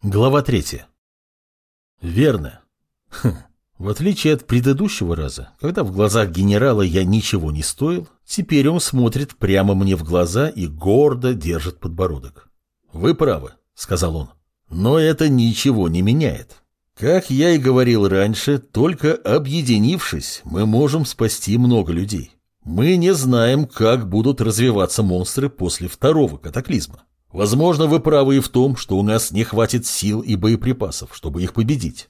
Глава 3. Верно. В отличие от предыдущего раза, когда в глазах генерала я ничего не стоил, теперь он смотрит прямо мне в глаза и гордо держит подбородок. «Вы правы», — сказал он, — «но это ничего не меняет. Как я и говорил раньше, только объединившись, мы можем спасти много людей. Мы не знаем, как будут развиваться монстры после второго катаклизма. Возможно, вы правы и в том, что у нас не хватит сил и боеприпасов, чтобы их победить».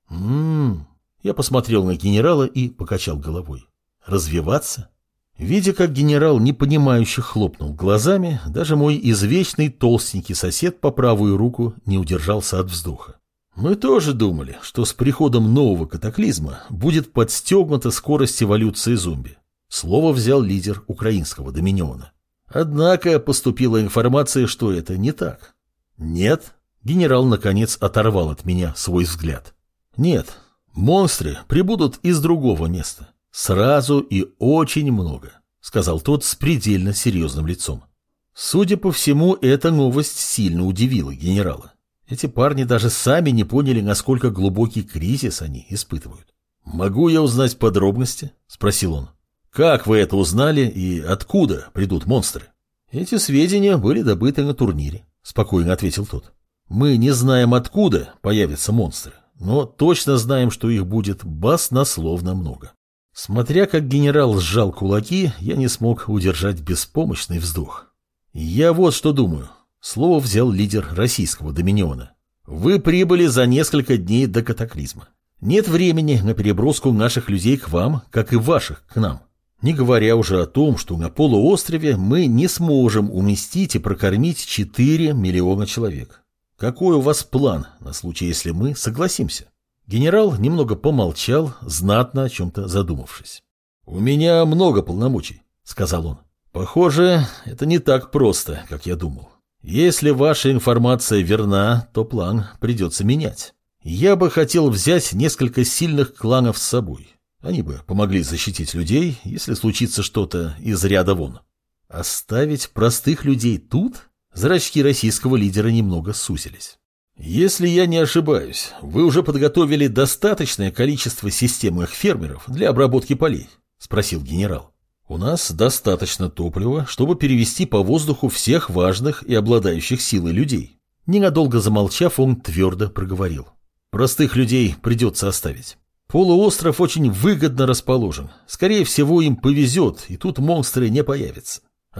Я посмотрел на генерала и покачал головой. Развиваться? Видя, как генерал непонимающе хлопнул глазами, даже мой извечный толстенький сосед по правую руку не удержался от вздоха. Мы тоже думали, что с приходом нового катаклизма будет подстегнута скорость эволюции зомби. Слово взял лидер украинского доминиона. Однако поступила информация, что это не так. Нет, генерал наконец оторвал от меня свой взгляд. Нет, монстры прибудут из другого места. Сразу и очень много, сказал тот с предельно серьезным лицом. Судя по всему, эта новость сильно удивила генерала. Эти парни даже сами не поняли, насколько глубокий кризис они испытывают. «Могу я узнать подробности?» – спросил он. «Как вы это узнали и откуда придут монстры?» «Эти сведения были добыты на турнире», – спокойно ответил тот. «Мы не знаем, откуда появятся монстры, но точно знаем, что их будет баснословно много». Смотря как генерал сжал кулаки, я не смог удержать беспомощный вздох. «Я вот что думаю», – слово взял лидер российского доминиона. «Вы прибыли за несколько дней до катаклизма. Нет времени на переброску наших людей к вам, как и ваших к нам. Не говоря уже о том, что на полуострове мы не сможем уместить и прокормить 4 миллиона человек. Какой у вас план на случай, если мы согласимся?» Генерал немного помолчал, знатно о чем-то задумавшись. «У меня много полномочий», — сказал он. «Похоже, это не так просто, как я думал. Если ваша информация верна, то план придется менять. Я бы хотел взять несколько сильных кланов с собой. Они бы помогли защитить людей, если случится что-то из ряда вон. Оставить простых людей тут?» Зрачки российского лидера немного сузились. «Если я не ошибаюсь, вы уже подготовили достаточное количество системных фермеров для обработки полей?» – спросил генерал. «У нас достаточно топлива, чтобы перевести по воздуху всех важных и обладающих силой людей». Ненадолго замолчав, он твердо проговорил. «Простых людей придется оставить. Полуостров очень выгодно расположен. Скорее всего, им повезет, и тут монстры не появятся.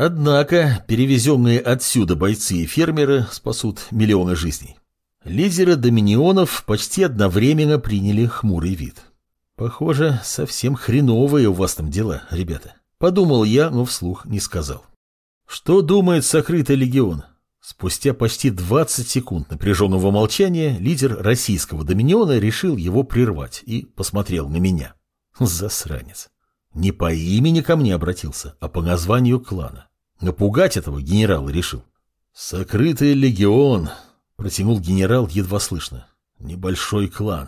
Однако перевезенные отсюда бойцы и фермеры спасут миллионы жизней». Лидеры доминионов почти одновременно приняли хмурый вид. «Похоже, совсем хреновые у вас там дела, ребята», — подумал я, но вслух не сказал. «Что думает сокрытый легион?» Спустя почти 20 секунд напряженного молчания лидер российского доминиона решил его прервать и посмотрел на меня. Засранец. Не по имени ко мне обратился, а по названию клана. Напугать этого генерала решил. «Сокрытый легион», — протянул генерал едва слышно. «Небольшой клан».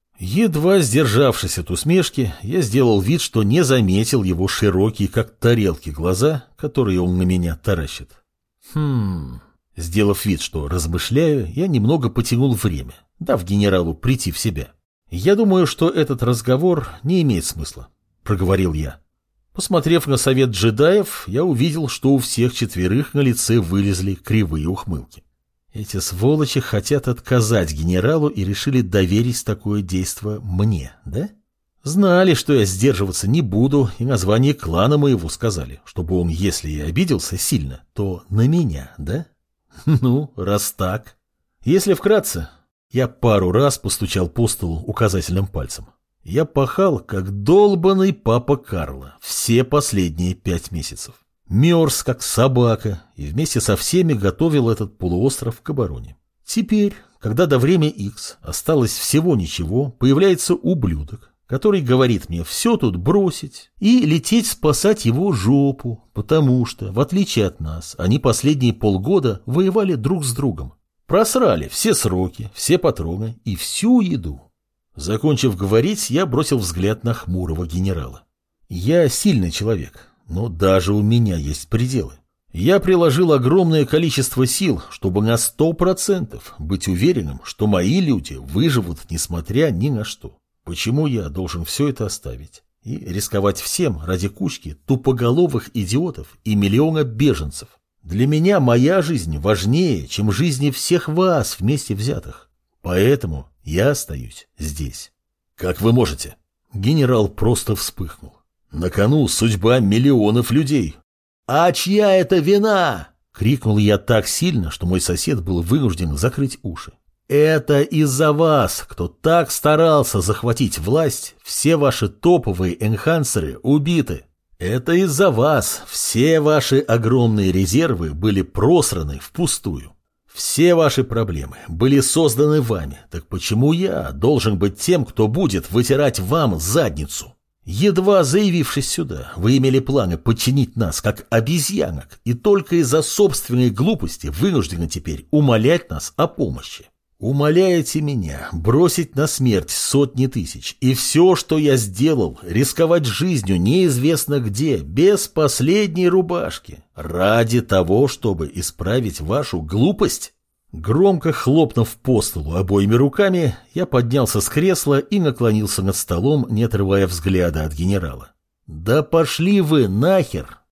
Едва сдержавшись от усмешки, я сделал вид, что не заметил его широкие, как тарелки, глаза, которые он на меня таращит. Сделав вид, что размышляю, я немного потянул время, дав генералу прийти в себя. «Я думаю, что этот разговор не имеет смысла», — проговорил я. Посмотрев на совет джедаев, я увидел, что у всех четверых на лице вылезли кривые ухмылки. Эти сволочи хотят отказать генералу и решили доверить такое действо мне, да? Знали, что я сдерживаться не буду, и название клана моего сказали, чтобы он, если и обиделся сильно, то на меня, да? Ну, раз так. Если вкратце, я пару раз постучал по столу указательным пальцем. Я пахал, как долбаный папа Карло, все последние 5 месяцев. Мерз, как собака, и вместе со всеми готовил этот полуостров к обороне. Теперь, когда до времени X осталось всего ничего, появляется ублюдок, который говорит мне все тут бросить и лететь спасать его жопу, потому что, в отличие от нас, они последние полгода воевали друг с другом. Просрали все сроки, все патроны и всю еду. Закончив говорить, я бросил взгляд на хмурого генерала. Я сильный человек, но даже у меня есть пределы. Я приложил огромное количество сил, чтобы на 100% быть уверенным, что мои люди выживут, несмотря ни на что. Почему я должен все это оставить и рисковать всем ради кучки тупоголовых идиотов и миллиона беженцев? Для меня моя жизнь важнее, чем жизни всех вас вместе взятых. Поэтому я остаюсь здесь. Как вы можете? Генерал просто вспыхнул. На кону судьба миллионов людей. «А чья это вина?» — крикнул я так сильно, что мой сосед был вынужден закрыть уши. «Это из-за вас, кто так старался захватить власть, все ваши топовые энхансеры убиты. Это из-за вас все ваши огромные резервы были просраны впустую. Все ваши проблемы были созданы вами, так почему я должен быть тем, кто будет вытирать вам задницу? Едва заявившись сюда, вы имели планы подчинить нас, как обезьянок, и только из-за собственной глупости вынуждены теперь умолять нас о помощи. Умоляете меня бросить на смерть сотни тысяч, и все, что я сделал, рисковать жизнью неизвестно где, без последней рубашки, ради того, чтобы исправить вашу глупость? Громко хлопнув по столу обоими руками, я поднялся с кресла и наклонился над столом, не отрывая взгляда от генерала. «Да пошли вы нахер!